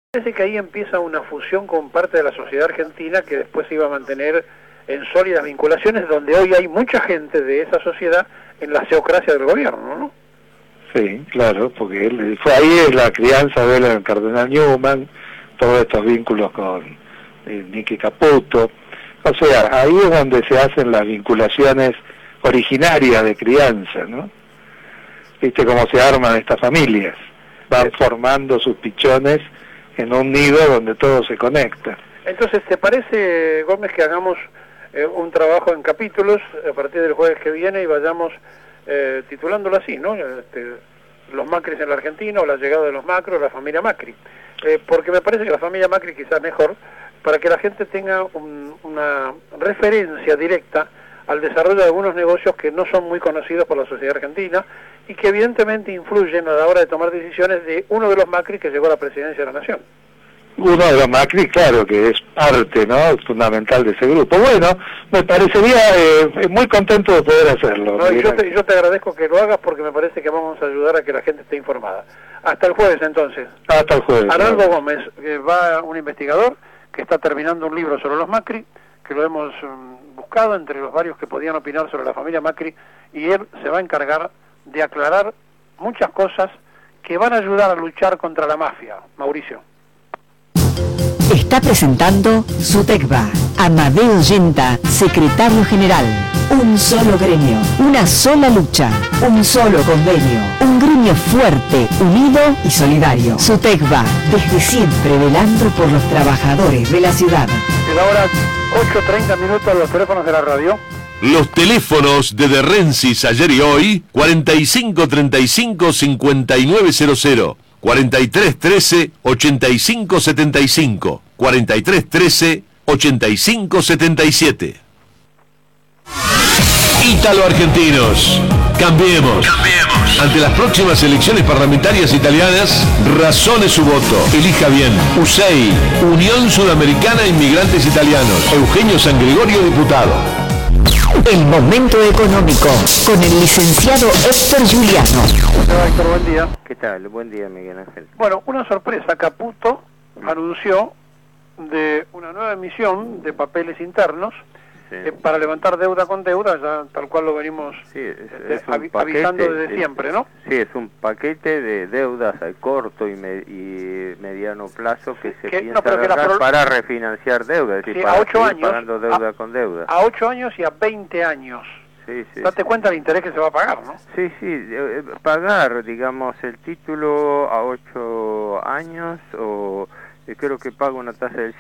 Parece que ahí empieza una fusión con parte de la sociedad argentina que después se iba a mantener en sólidas vinculaciones, donde hoy hay mucha gente de esa sociedad en la teocracia del gobierno, ¿no? Sí, claro, porque él fue ahí es la crianza de él en el cardenal Newman, todos estos vínculos con Nicky Caputo. O sea, ahí es donde se hacen las vinculaciones originarias de crianza, ¿no? ¿Viste cómo se arman estas familias? Van formando sus pichones en un nido donde todo se conecta. Entonces, ¿te parece, Gómez, que hagamos un trabajo en capítulos a partir del jueves que viene y vayamos titulándolo así, ¿no? Los Macris en la Argentina, o la llegada de los Macros, la familia Macri. Porque me parece que la familia Macri quizás mejor, para que la gente tenga una referencia directa al desarrollo de algunos negocios que no son muy conocidos por la sociedad argentina y que evidentemente influyen a la hora de tomar decisiones de uno de los Macri que llegó a la presidencia de la Nación. Uno de los Macri, claro, que es parte, ¿no?, fundamental de ese grupo. Bueno, me parecería muy contento de poder hacerlo. No, y yo te agradezco que lo hagas porque me parece que vamos a ayudar a que la gente esté informada. Hasta el jueves, entonces. Hasta el jueves. Arnaldo Gómez, va un investigador que está terminando un libro sobre los Macri, que lo hemos buscado entre los varios que podían opinar sobre la familia Macri, y él se va a encargar de aclarar muchas cosas que van a ayudar a luchar contra la mafia. Mauricio. Está presentando SUTECBA. Amadeo Yenta, secretario general. Un solo gremio, una sola lucha, un solo convenio. Un gremio fuerte, unido y solidario. SUTECBA, desde siempre velando por los trabajadores de la ciudad. Es ahora 8:30 minutos los teléfonos de la radio. Los teléfonos de De Rensis ayer y hoy, 4535-5900, 4313-8575, 4313-8577. Ítalo Argentinos. Cambiemos. Ante las próximas elecciones parlamentarias italianas, razone su voto. Elija bien. USEI, Unión Sudamericana de Inmigrantes Italianos. Eugenio San Gregorio, diputado. El momento económico, con el licenciado Héctor Giuliano. Héctor, buen día. ¿Qué tal? Buen día, Miguel Ángel. Bueno, una sorpresa. Caputo anunció de una nueva emisión de papeles internos para levantar deuda con deuda, ya tal cual lo venimos avisando desde siempre, ¿no? Sí, es un paquete de deudas a corto y mediano plazo que se piensa agarrar para refinanciar deuda, es decir, sí, para a 8 años, pagando deuda con deuda. A 8 años y a 20 años. Sí, Date cuenta del interés que se va a pagar, ¿no? Sí, pagar, digamos, el título a 8 años o... creo que paga una tasa del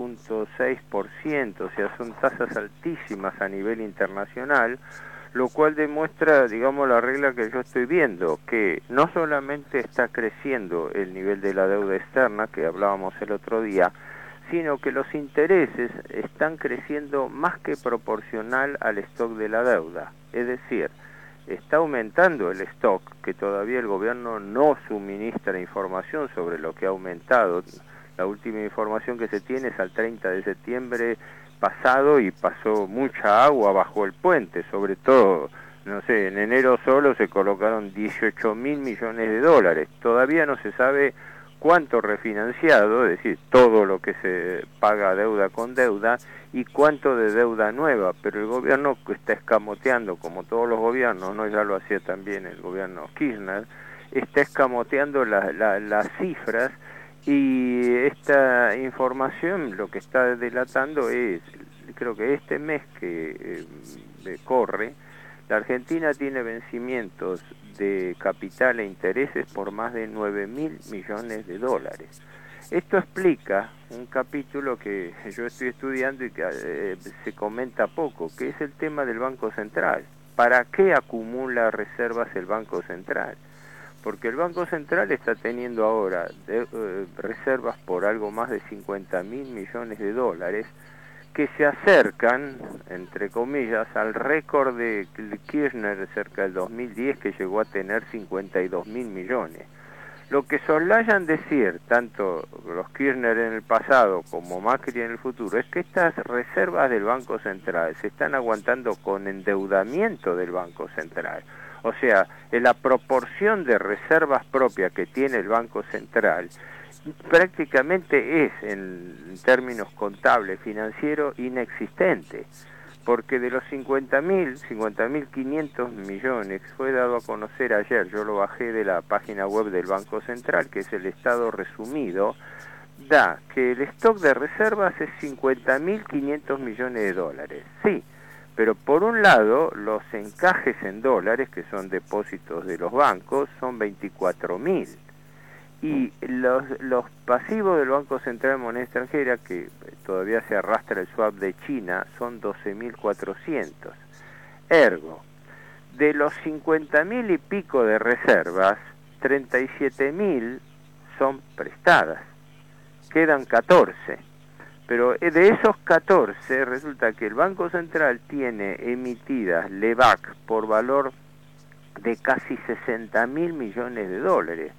7.6%, o sea, son tasas altísimas a nivel internacional, lo cual demuestra, digamos, la regla que yo estoy viendo, que no solamente está creciendo el nivel de la deuda externa, que hablábamos el otro día, sino que los intereses están creciendo más que proporcional al stock de la deuda. Es decir, está aumentando el stock, que todavía el gobierno no suministra información sobre lo que ha aumentado. La última información que se tiene es al 30 de septiembre pasado y pasó mucha agua bajo el puente, sobre todo, no sé, en enero solo se colocaron 18.000 millones de dólares. Todavía no se sabe cuánto refinanciado, es decir, todo lo que se paga deuda con deuda y cuánto de deuda nueva, pero el gobierno está escamoteando, como todos los gobiernos, no, ya lo hacía también el gobierno Kirchner, está escamoteando las cifras. Y esta información lo que está delatando es, creo que este mes que corre, la Argentina tiene vencimientos de capital e intereses por más de 9.000 millones de dólares. Esto explica un capítulo que yo estoy estudiando y que se comenta poco, que es el tema del Banco Central. ¿Para qué acumula reservas el Banco Central? Porque el Banco Central está teniendo ahora reservas por algo más de 50.000 millones de dólares que se acercan, entre comillas, al récord de Kirchner cerca del 2010, que llegó a tener 52.000 millones. Lo que soslayan decir, tanto los Kirchner en el pasado como Macri en el futuro, es que estas reservas del Banco Central se están aguantando con endeudamiento del Banco Central. O sea, en la proporción de reservas propias que tiene el Banco Central prácticamente es, en términos contables, financieros, inexistente, porque de los 50.500 millones fue dado a conocer ayer, yo lo bajé de la página web del Banco Central, que es el estado resumido, da que el stock de reservas es 50.500 millones de dólares, sí, pero por un lado los encajes en dólares, que son depósitos de los bancos, son 24.000, y los pasivos del Banco Central de Moneda Extranjera, que todavía se arrastra el swap de China, son 12.400. Ergo, de los 50.000 y pico de reservas, 37.000 son prestadas, quedan 14. Pero de esos 14 resulta que el Banco Central tiene emitidas LEVAC por valor de casi 60.000 millones de dólares.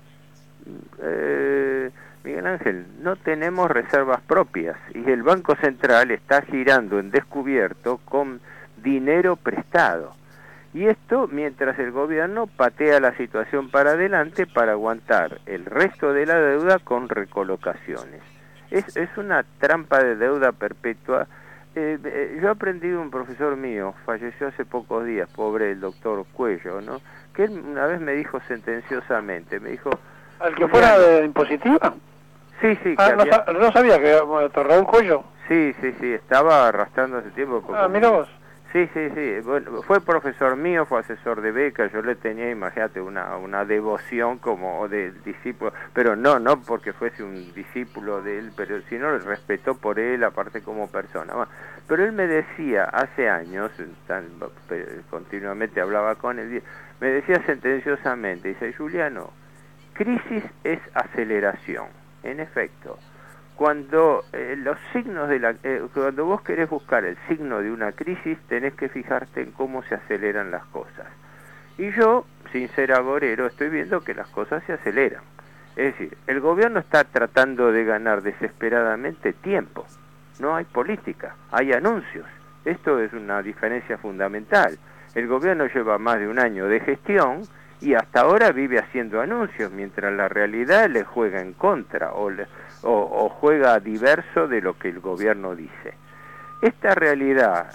Miguel Ángel, no tenemos reservas propias y el Banco Central está girando en descubierto con dinero prestado. Y esto mientras el gobierno patea la situación para adelante para aguantar el resto de la deuda con recolocaciones. Es una trampa de deuda perpetua. Yo aprendí de un profesor mío, falleció hace pocos días, pobre el doctor Cuello, ¿no? Que él una vez me dijo sentenciosamente, me dijo... ¿Al que fuera de impositiva? Sí, sí. No sabía que Raúl Cuello. Sí, estaba arrastrando hace tiempo. Mira vos. Sí. Bueno, fue profesor mío, fue asesor de beca, yo le tenía, imagínate, una devoción como del discípulo, pero no porque fuese un discípulo de él, pero sino el respeto por él, aparte como persona. Bueno, pero él me decía hace años, continuamente hablaba con él, me decía sentenciosamente, dice, Juliano, crisis es aceleración. En efecto, cuando los signos cuando vos querés buscar el signo de una crisis, tenés que fijarte en cómo se aceleran las cosas. Y yo, sin ser agorero, estoy viendo que las cosas se aceleran. Es decir, el gobierno está tratando de ganar desesperadamente tiempo. No hay política, hay anuncios. Esto es una diferencia fundamental. El gobierno lleva más de un año de gestión y hasta ahora vive haciendo anuncios, mientras la realidad le juega en contra o juega diverso de lo que el gobierno dice. Esta realidad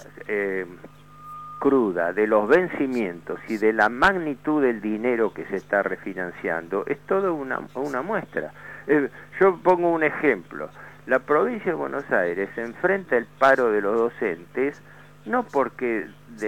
cruda de los vencimientos y de la magnitud del dinero que se está refinanciando es toda una muestra. Yo pongo un ejemplo. La provincia de Buenos Aires enfrenta el paro de los docentes no porque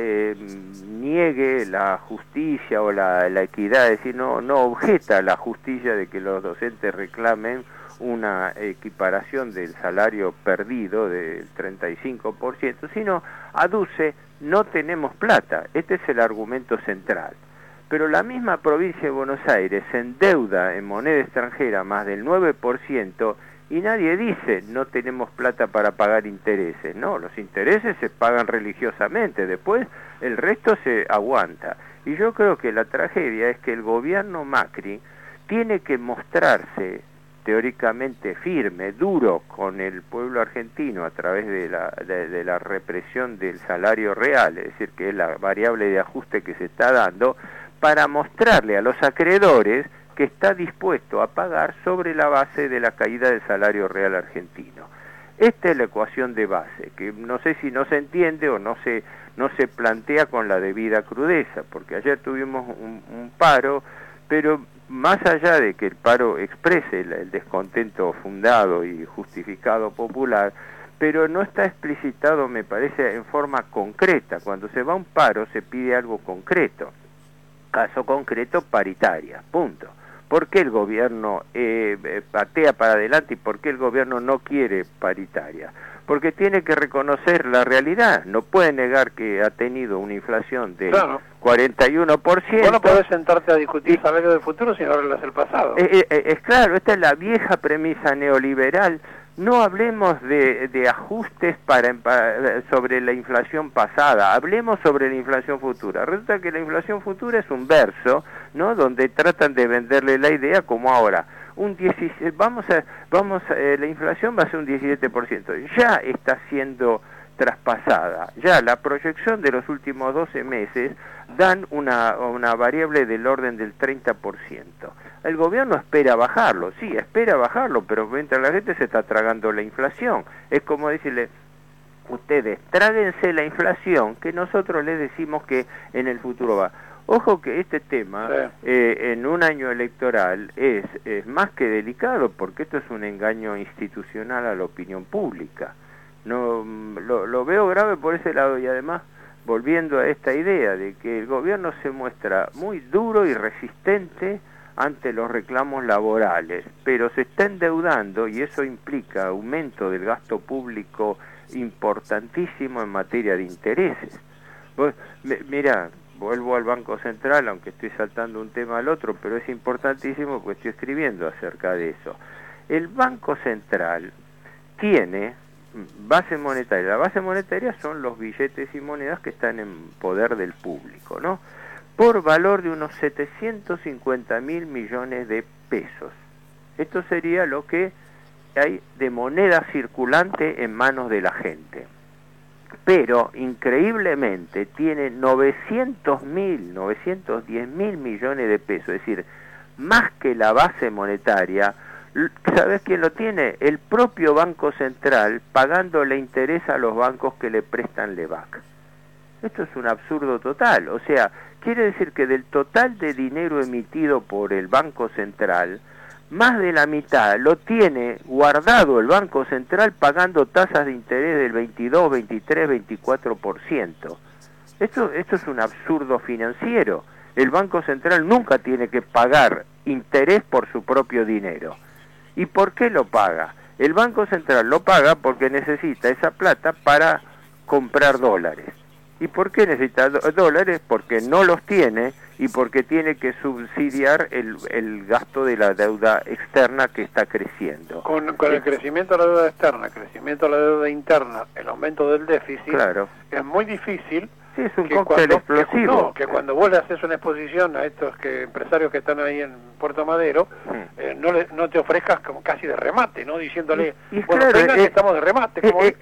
niegue la justicia o la equidad, es decir, no objeta la justicia de que los docentes reclamen una equiparación del salario perdido del 35%, sino aduce, no tenemos plata. Este es el argumento central. Pero la misma provincia de Buenos Aires se endeuda en moneda extranjera más del 9%, y nadie dice, no tenemos plata para pagar intereses. No, los intereses se pagan religiosamente, después el resto se aguanta. Y yo creo que la tragedia es que el gobierno Macri tiene que mostrarse teóricamente firme, duro con el pueblo argentino a través de la represión del salario real, es decir, que es la variable de ajuste que se está dando, para mostrarle a los acreedores que está dispuesto a pagar sobre la base de la caída del salario real argentino. Esta es la ecuación de base, que no sé si no se entiende o no se plantea con la debida crudeza, porque ayer tuvimos un paro, pero más allá de que el paro exprese el descontento fundado y justificado popular, pero no está explicitado, me parece, en forma concreta. Cuando se va a un paro se pide algo concreto. Caso concreto, paritaria, punto. ¿Por qué el gobierno patea para adelante y por qué el gobierno no quiere paritaria? Porque tiene que reconocer la realidad. No puede negar que ha tenido una inflación del 41%. Vos no podés sentarte a discutir salario del futuro si no hablas del pasado. Es claro, esta es la vieja premisa neoliberal. No hablemos de ajustes sobre la inflación pasada, hablemos sobre la inflación futura. Resulta que la inflación futura es un verso, ¿no?, donde tratan de venderle la idea como ahora. La inflación va a ser un 17%. Ya está siendo traspasada. Ya la proyección de los últimos 12 meses dan una variable del orden del 30%. el gobierno espera bajarlo, sí, espera bajarlo, pero mientras la gente se está tragando la inflación. Es como decirle, ustedes tráguense la inflación, que nosotros les decimos que en el futuro va. Ojo que este tema, en un año electoral, es más que delicado, porque esto es un engaño institucional a la opinión pública. No, lo veo grave por ese lado, y además, volviendo a esta idea de que el gobierno se muestra muy duro y resistente ante los reclamos laborales, pero se está endeudando, y eso implica aumento del gasto público importantísimo en materia de intereses. Mira, vuelvo al Banco Central, aunque estoy saltando un tema al otro, pero es importantísimo porque estoy escribiendo acerca de eso. El Banco Central tiene base monetaria. La base monetaria son los billetes y monedas que están en poder del público, ¿no? Por valor de unos 750.000 millones de pesos. Esto sería lo que hay de moneda circulante en manos de la gente. Pero, increíblemente, tiene 910.000 millones de pesos, es decir, más que la base monetaria. ¿Sabes quién lo tiene? El propio Banco Central, pagándole interés a los bancos que le prestan LEVAC. Esto es un absurdo total. O sea, quiere decir que del total de dinero emitido por el Banco Central, más de la mitad lo tiene guardado el Banco Central pagando tasas de interés del 22, 23, 24%. Esto es un absurdo financiero. El Banco Central nunca tiene que pagar interés por su propio dinero. ¿Y por qué lo paga? El Banco Central lo paga porque necesita esa plata para comprar dólares. ¿Y por qué necesita dólares? Porque no los tiene y porque tiene que subsidiar el gasto de la deuda externa que está creciendo. Con el crecimiento de la deuda externa, el crecimiento de la deuda interna, el aumento del déficit, claro, es muy difícil. Sí, es un cóctel explosivo. Que cuando vos le haces una exposición a estos empresarios que están ahí en Puerto Madero, no te ofrezcas como casi de remate, ¿no? Diciéndole, bueno, claro, vengan que estamos de remate.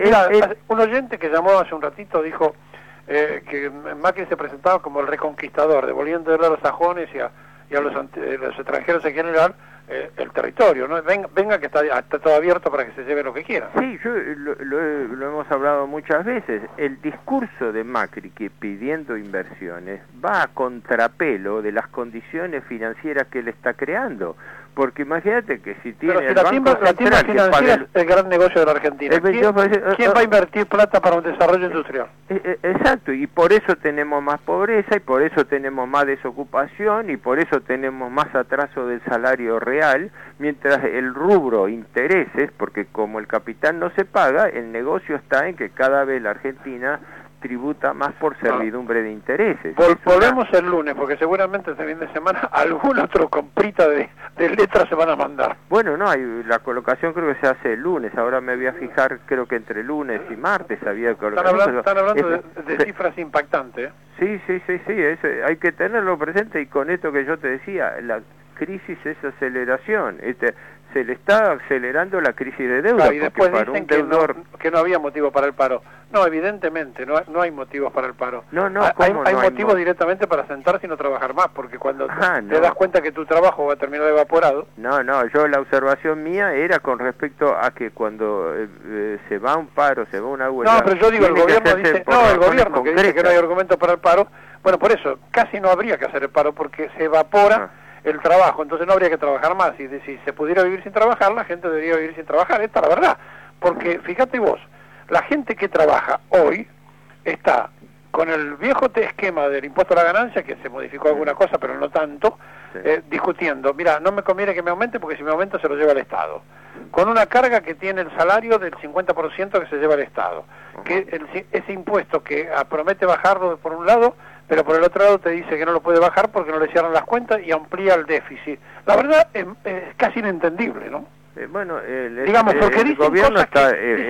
Un oyente que llamó hace un ratito dijo que Macri se presentaba como el reconquistador, devolviéndole a los sajones y a los extranjeros en general el territorio, ¿no? Venga que está todo abierto para que se lleve lo que quiera. Sí, lo hemos hablado muchas veces. El discurso de Macri, que pidiendo inversiones, va a contrapelo de las condiciones financieras que él está creando. Porque imagínate que si tiene la timba financiera es el gran negocio de la Argentina. ¿Quién va a invertir plata para un desarrollo industrial? Exacto, y por eso tenemos más pobreza, y por eso tenemos más desocupación, y por eso tenemos más atraso del salario real, mientras el rubro intereses, porque como el capital no se paga, el negocio está en que cada vez la Argentina tributa más por servidumbre de intereses. Volvemos el lunes, porque seguramente este fin de semana algún otro comprita de letras se van a mandar. Bueno, no, la colocación creo que se hace el lunes, ahora me voy a fijar, creo que entre lunes y martes había colocación. Están hablando de cifras impactantes, ¿eh? Sí, hay que tenerlo presente, y con esto que yo te decía, la crisis es aceleración, se le está acelerando la crisis de deuda. Claro, y después dicen que no había motivo para el paro. No, evidentemente, no hay motivos para el paro. Hay motivos directamente para sentarse y no trabajar más, porque cuando te das cuenta que tu trabajo va a terminar evaporado... La observación mía era con respecto a que cuando se va a un paro, se va a una huelga... No, pero yo digo, el gobierno dice... el gobierno que dice que no hay argumento para el paro. Bueno, por eso, casi no habría que hacer el paro, porque se evapora el trabajo, entonces no habría que trabajar más. Y si se pudiera vivir sin trabajar, la gente debería vivir sin trabajar. Esta es la verdad, porque fíjate vos, la gente que trabaja hoy está con el viejo esquema del impuesto a la ganancia, que se modificó alguna cosa, pero no tanto, discutiendo, mira, no me conviene que me aumente porque si me aumenta se lo lleva el Estado. Con una carga que tiene el salario del 50% que se lleva el Estado. Que ese impuesto que promete bajarlo por un lado, pero por el otro lado te dice que no lo puede bajar porque no le cierran las cuentas y amplía el déficit. La verdad es casi inentendible, ¿no? Digamos, porque el gobierno está,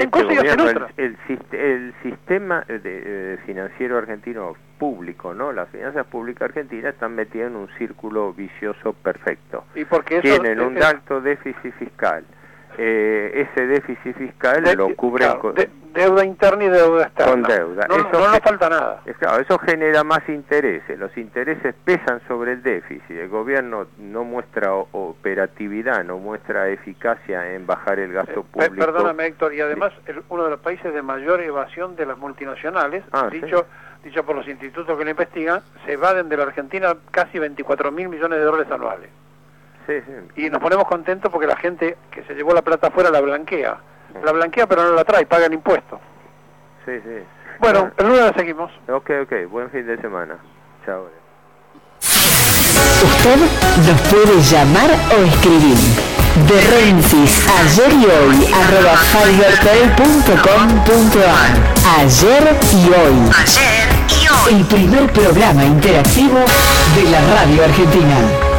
el sistema financiero argentino público, ¿no? Las finanzas públicas argentinas están metidas en un círculo vicioso perfecto. Y porque tienen un alto déficit fiscal, ese déficit fiscal lo cubren claro, deuda interna y deuda externa. Con deuda. No nos falta nada. Claro, eso genera más intereses. Los intereses pesan sobre el déficit. El gobierno no muestra operatividad, no muestra eficacia en bajar el gasto público. Perdóname, Héctor, y además uno de los países de mayor evasión de las multinacionales, dicho por los institutos que lo investigan, se evaden de la Argentina casi 24.000 millones de dólares anuales. Sí. Y nos ponemos contentos porque la gente que se llevó la plata afuera la blanquea. La blanquea pero no la trae, pagan impuestos. Sí. Bueno, el lunes la seguimos. Ok, buen fin de semana. Chao. Usted nos puede llamar o escribir. De Rensis, ayer y hoy, @fivertel.com.ar. Ayer y hoy. El primer programa interactivo de la radio argentina.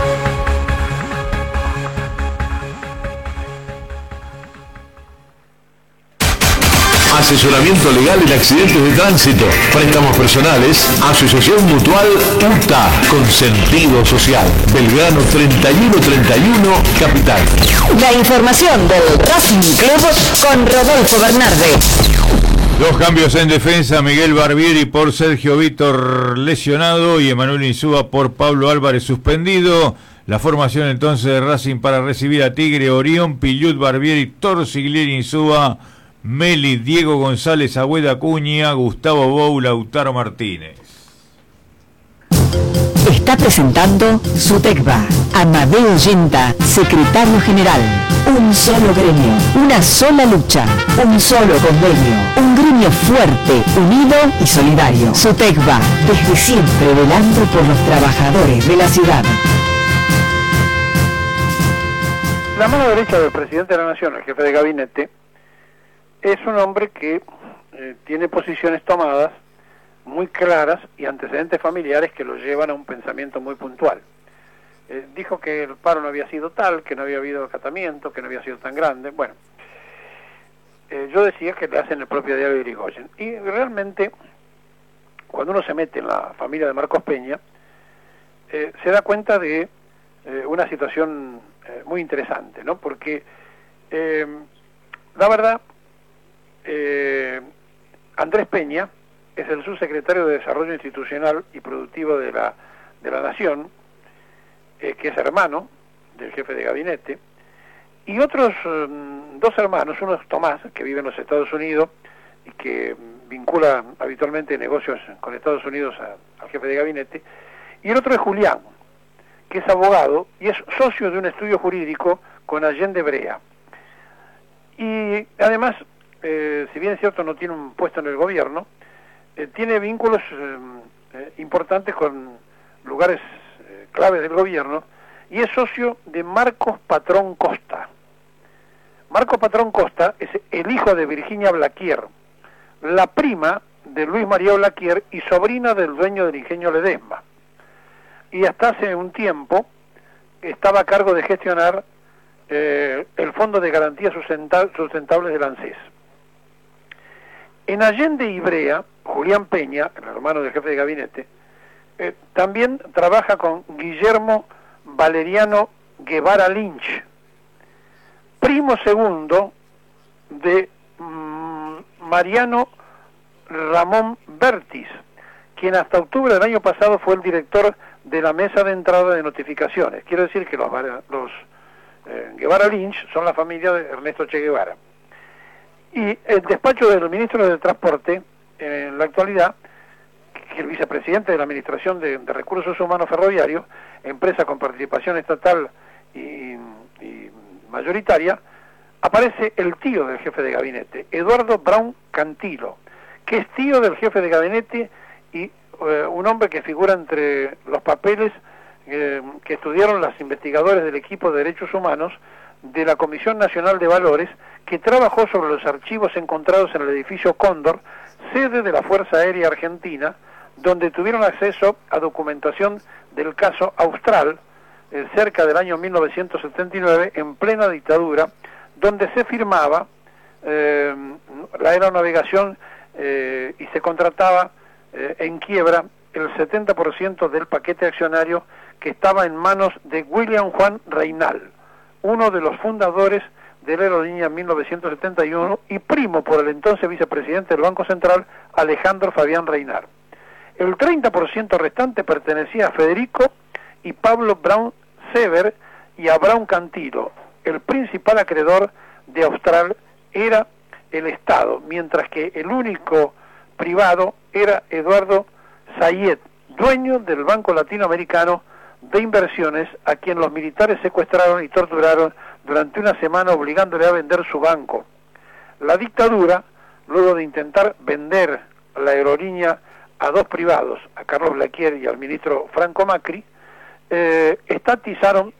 Asesoramiento legal en accidentes de tránsito, préstamos personales, Asociación Mutual UTA, con sentido social, Belgrano 3131, Capital. La información del Racing Club con Rodolfo Bernarde. Dos cambios en defensa, Miguel Barbieri por Sergio Vítor lesionado y Emanuel Insúa por Pablo Álvarez suspendido. La formación entonces de Racing para recibir a Tigre: Orión, Pillut, Barbieri, Torsiglieri, Insúa, Meli, Diego González, Agüeda Acuña, Gustavo Bou, Lautaro Martínez. Está presentando SUTECBA. Amadeo Yenta, secretario general. Un solo gremio, una sola lucha, un solo convenio. Un gremio fuerte, unido y solidario. SUTECBA, desde siempre velando por los trabajadores de la ciudad. La mano derecha del presidente de la Nación, el jefe de gabinete, es un hombre que tiene posiciones tomadas muy claras y antecedentes familiares que lo llevan a un pensamiento muy puntual. Dijo que el paro no había sido tal, que no había habido acatamiento, que no había sido tan grande. Bueno, yo decía que le hacen el propio diario de Irigoyen. Y realmente, cuando uno se mete en la familia de Marcos Peña, se da cuenta de una situación muy interesante, ¿no? Porque, la verdad, Andrés Peña es el subsecretario de Desarrollo Institucional y Productivo de la Nación, que es hermano del jefe de gabinete, y otros dos hermanos, uno es Tomás, que vive en los Estados Unidos y que vincula habitualmente negocios con Estados Unidos al jefe de gabinete, y el otro es Julián, que es abogado y es socio de un estudio jurídico con Allende Brea. Y además, si bien es cierto no tiene un puesto en el gobierno, tiene vínculos importantes con lugares claves del gobierno y es socio de Marcos Patrón Costa. Marcos Patrón Costa es el hijo de Virginia Blaquier, la prima de Luis María Blaquier y sobrina del dueño del ingenio Ledesma. Y hasta hace un tiempo estaba a cargo de gestionar el Fondo de Garantías Sustentables del ANSES. En Allende y Brea, Julián Peña, el hermano del jefe de gabinete, también trabaja con Guillermo Valeriano Guevara Lynch, primo segundo de Mariano Ramón Bertis, quien hasta octubre del año pasado fue el director de la mesa de entrada de notificaciones. Quiero decir que los Guevara Lynch son la familia de Ernesto Che Guevara. Y el despacho del ministro de Transporte, en la actualidad, que el vicepresidente de la Administración de Recursos Humanos Ferroviarios, empresa con participación estatal y mayoritaria, aparece el tío del jefe de gabinete, Eduardo Braun Cantilo, que es tío del jefe de gabinete y un hombre que figura entre los papeles que estudiaron los investigadores del equipo de Derechos Humanos de la Comisión Nacional de Valores, que trabajó sobre los archivos encontrados en el edificio Cóndor, sede de la Fuerza Aérea Argentina, donde tuvieron acceso a documentación del caso Austral, cerca del año 1979, en plena dictadura, donde se firmaba la aeronavegación y se contrataba en quiebra el 70% del paquete accionario que estaba en manos de William Juan Reinal, uno de los fundadores de la aerolínea en 1971 y primo por el entonces vicepresidente del Banco Central, Alejandro Fabián Reinar. El 30% restante pertenecía a Federico y Pablo Brown Sever y a Brown Cantilo. El principal acreedor de Austral era el Estado, mientras que el único privado era Eduardo Sayet, dueño del Banco Latinoamericano de Inversiones, a quien los militares secuestraron y torturaron durante una semana obligándole a vender su banco. La dictadura, luego de intentar vender la aerolínea a dos privados, a Carlos Blaquier y al ministro Franco Macri, estatizaron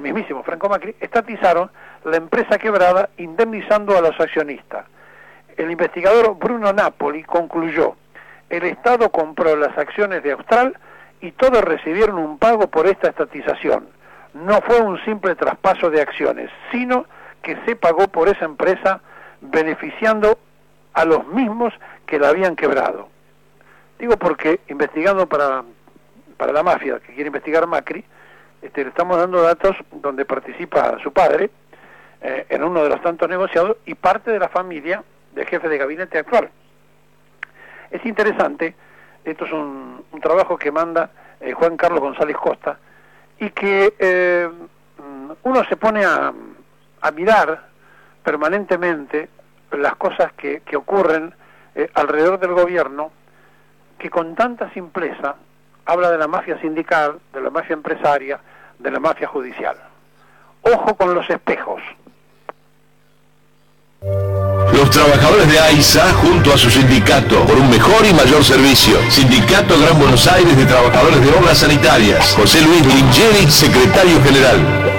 la empresa quebrada, indemnizando a los accionistas. El investigador Bruno Napoli concluyó: el Estado compró las acciones de Austral y todos recibieron un pago por esta estatización. No fue un simple traspaso de acciones, sino que se pagó por esa empresa beneficiando a los mismos que la habían quebrado. Digo porque, investigando para la mafia que quiere investigar Macri, le estamos dando datos donde participa su padre, en uno de los tantos negociados, y parte de la familia del jefe de gabinete actual. Es interesante, esto es un trabajo que manda Juan Carlos González Costa, y que uno se pone a mirar permanentemente las cosas que ocurren alrededor del gobierno, que con tanta simpleza habla de la mafia sindical, de la mafia empresaria, de la mafia judicial. Ojo con los espejos. Los trabajadores de AISA, junto a su sindicato, por un mejor y mayor servicio. Sindicato Gran Buenos Aires de Trabajadores de Obras Sanitarias. José Luis Lingeri, secretario general.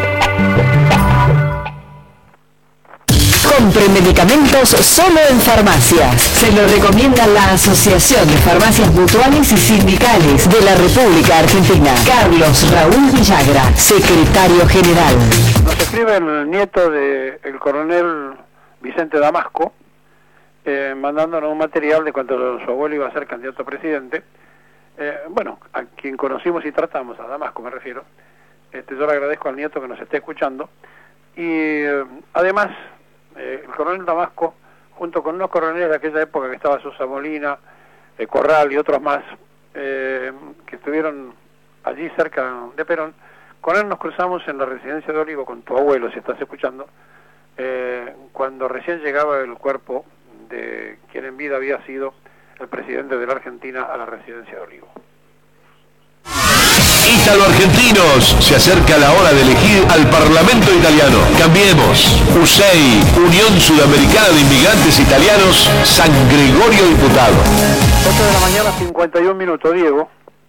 Compre medicamentos solo en farmacias. Se lo recomienda la Asociación de Farmacias Mutuales y Sindicales de la República Argentina. Carlos Raúl Villagra, secretario general. Nos escribe el nieto del coronel Vicente Damasco, mandándonos un material de cuando su abuelo iba a ser candidato a presidente. Bueno, a quien conocimos y tratamos, a Damasco me refiero. Yo le agradezco al nieto que nos esté escuchando. Y además, el coronel Damasco, junto con unos coroneles de aquella época que estaba Sosa Molina, Corral y otros más, que estuvieron allí cerca de Perón, con él nos cruzamos en la residencia de Olivo con tu abuelo, si estás escuchando, cuando recién llegaba el cuerpo de quien en vida había sido el presidente de la Argentina a la residencia de Olivo. Ítalo-argentinos, se acerca la hora de elegir al Parlamento italiano. Cambiemos. USEI, Unión Sudamericana de Inmigrantes Italianos, San Gregorio Diputado. 8 de la mañana, 51 minutos, Diego.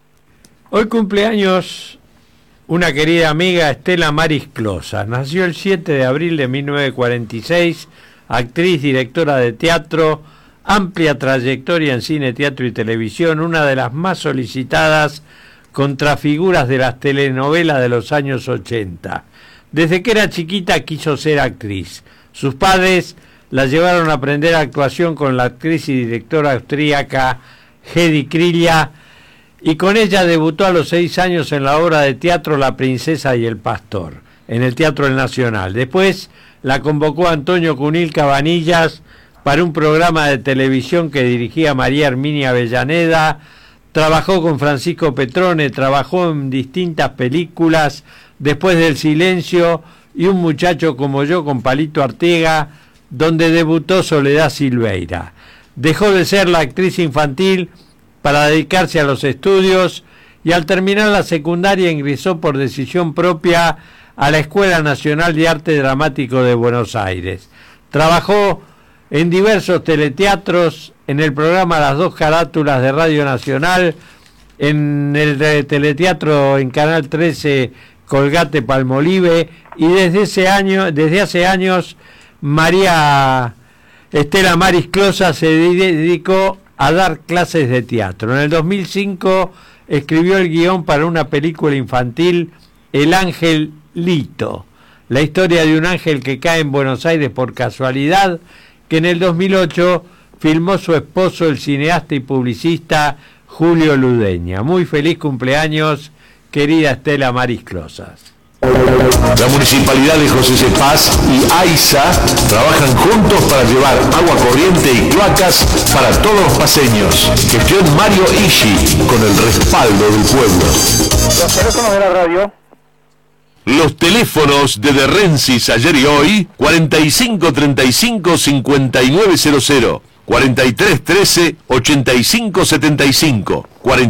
Hoy cumpleaños una querida amiga, Estela Maris Closa. Nació el 7 de abril de 1946, actriz, directora de teatro, amplia trayectoria en cine, teatro y televisión, una de las más solicitadas contrafiguras de las telenovelas de los años 80. Desde que era chiquita quiso ser actriz. Sus padres la llevaron a aprender actuación con la actriz y directora austríaca Hedy Krilla, y con ella debutó a los 6 años en la obra de teatro La Princesa y el Pastor, en el Teatro del Nacional. Después la convocó Antonio Cunil Cabanillas para un programa de televisión que dirigía María Herminia Avellaneda. Trabajó con Francisco Petrone, trabajó en distintas películas, Después del Silencio y Un muchacho como yo con Palito Ortega, donde debutó Soledad Silveira. Dejó de ser la actriz infantil para dedicarse a los estudios y al terminar la secundaria ingresó por decisión propia a la Escuela Nacional de Arte Dramático de Buenos Aires. Trabajó en diversos teleteatros, en el programa Las Dos Carátulas de Radio Nacional, en el de teleteatro en Canal 13 Colgate Palmolive, y desde hace años María Estela Maris Closa se dedicó a dar clases de teatro. En el 2005 escribió el guión para una película infantil, El Ángel Lito, la historia de un ángel que cae en Buenos Aires por casualidad, que en el 2008 filmó su esposo, el cineasta y publicista Julio Ludeña. Muy feliz cumpleaños, querida Estela Maris Closas. La Municipalidad de José C. Paz y AISA trabajan juntos para llevar agua corriente y cloacas para todos los paseños. Gestión Mario Ishi, con el respaldo del pueblo. Los teléfonos de la radio. Los teléfonos de Rensis ayer y hoy, 4535-5900, 4313-8575,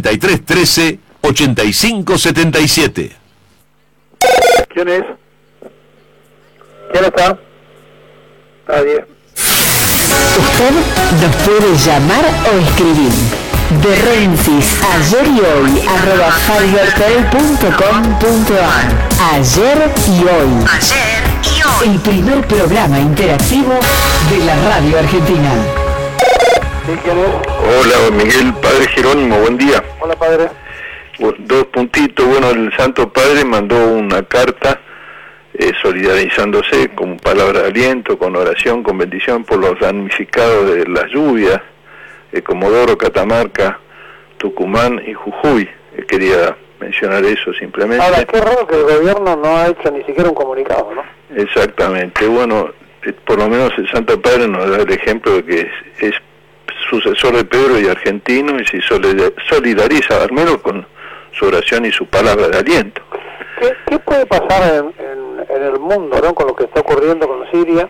4313-8577. ¿Quién es? ¿Quién está? Nadie. Usted nos puede llamar o escribir. De Rensis, ayer y hoy, @fibertel.com.ar. Ayer y hoy. Ayer y hoy. El primer programa interactivo de la radio argentina. ¿Sí, quién es? Hola, Miguel, Padre Jerónimo, buen día. Hola, padre. Dos puntitos. Bueno, el Santo Padre mandó una carta solidarizándose con palabra de aliento, con oración, con bendición por los damnificados de las lluvias, Comodoro, Catamarca, Tucumán y Jujuy. Quería mencionar eso simplemente. Ahora, qué raro que el gobierno no ha hecho ni siquiera un comunicado, ¿no? Exactamente. Bueno, por lo menos el Santo Padre nos da el ejemplo de que es sucesor de Pedro y argentino, y se solidariza al menos con su oración y su palabra de aliento. ¿Qué puede pasar en el mundo, ¿no?, con lo que está ocurriendo con Siria?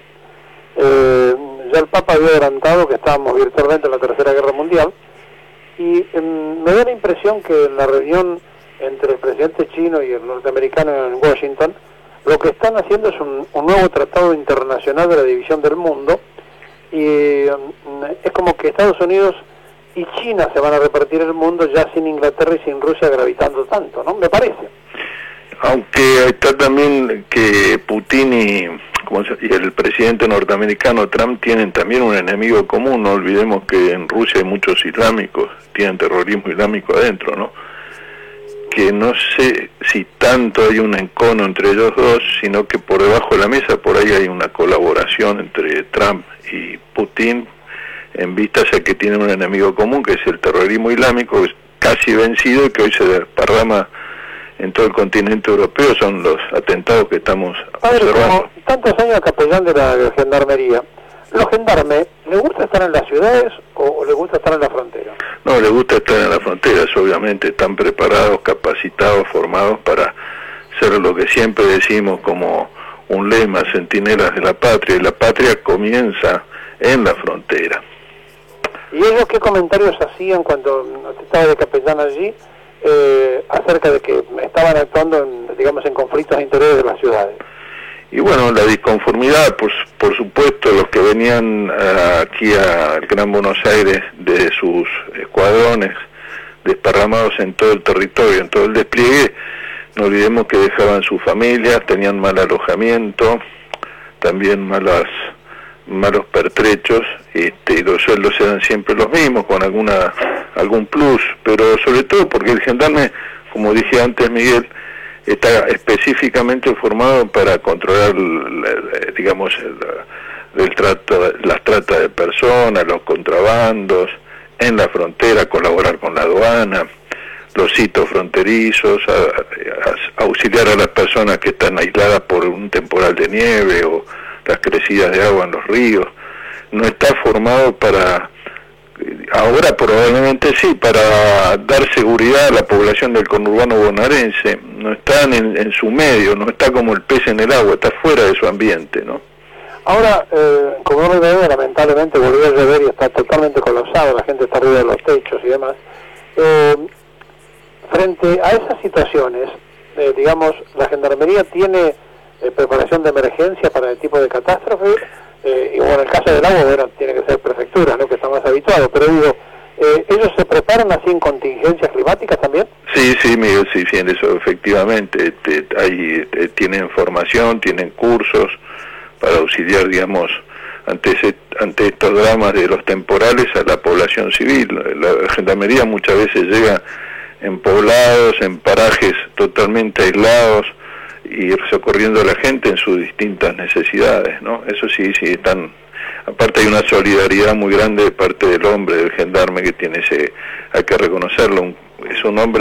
Ya el Papa había adelantado que estábamos virtualmente en la Tercera Guerra Mundial, y me da la impresión que en la reunión entre el presidente chino y el norteamericano en Washington, lo que están haciendo es un nuevo tratado internacional de la división del mundo, y es como que Estados Unidos y China se van a repartir el mundo ya sin Inglaterra y sin Rusia gravitando tanto, ¿no? Me parece. Aunque está también que Putin y el presidente norteamericano Trump tienen también un enemigo común. No olvidemos que en Rusia hay muchos islámicos, tienen terrorismo islámico adentro, ¿no? Que no sé si tanto hay un encono entre ellos dos, sino que por debajo de la mesa por ahí hay una colaboración entre Trump y Putin, en vistas a que tienen un enemigo común, que es el terrorismo islámico, que es casi vencido y que hoy se desparrama en todo el continente europeo. Son los atentados que estamos observando. Como tantos años capellán de la gendarmería, ¿los gendarmes les gusta estar en las ciudades o les gusta estar en la frontera? No, les gusta estar en las fronteras, obviamente. Están preparados, capacitados, formados para ser lo que siempre decimos como un lema: centinelas de la patria, y la patria comienza en la frontera. ¿Y ellos qué comentarios hacían cuando estaba de capellán allí acerca de que estaban actuando en conflictos interiores de las ciudades? Y bueno, la disconformidad, por supuesto, los que venían aquí al Gran Buenos Aires de sus escuadrones desparramados en todo el territorio, en todo el despliegue, no olvidemos que dejaban sus familias, tenían mal alojamiento, también malos pertrechos, y los sueldos eran siempre los mismos, con algún plus, pero sobre todo porque el gendarme, como dije antes, Miguel, está específicamente formado para controlar, las tratas de personas, los contrabandos en la frontera, colaborar con la aduana, los hitos fronterizos, auxiliar a las personas que están aisladas por un temporal de nieve o las crecidas de agua en los ríos. No está formado para, ahora probablemente sí, para dar seguridad a la población del conurbano bonaerense. No están en su medio, no está como el pez en el agua, está fuera de su ambiente, ¿no? Ahora, como uno ve, lamentablemente volvió a llover y está totalmente colapsado, la gente está arriba de los techos y demás. Frente a esas situaciones, la Gendarmería tiene preparación de emergencia para el tipo de catástrofe, y bueno, en el caso del agua, bueno, tiene que ser prefectura, ¿no?, que está más habituado, pero digo, ¿ellos se preparan así en contingencias climáticas también? Sí, Miguel, sí, eso efectivamente, tienen formación, tienen cursos para auxiliar, ante estos dramas de los temporales a la población civil. La Gendarmería muchas veces llega en poblados, en parajes totalmente aislados, y socorriendo a la gente en sus distintas necesidades, ¿no? Eso sí, aparte hay una solidaridad muy grande de parte del hombre, del gendarme, que tiene hay que reconocerlo, es un hombre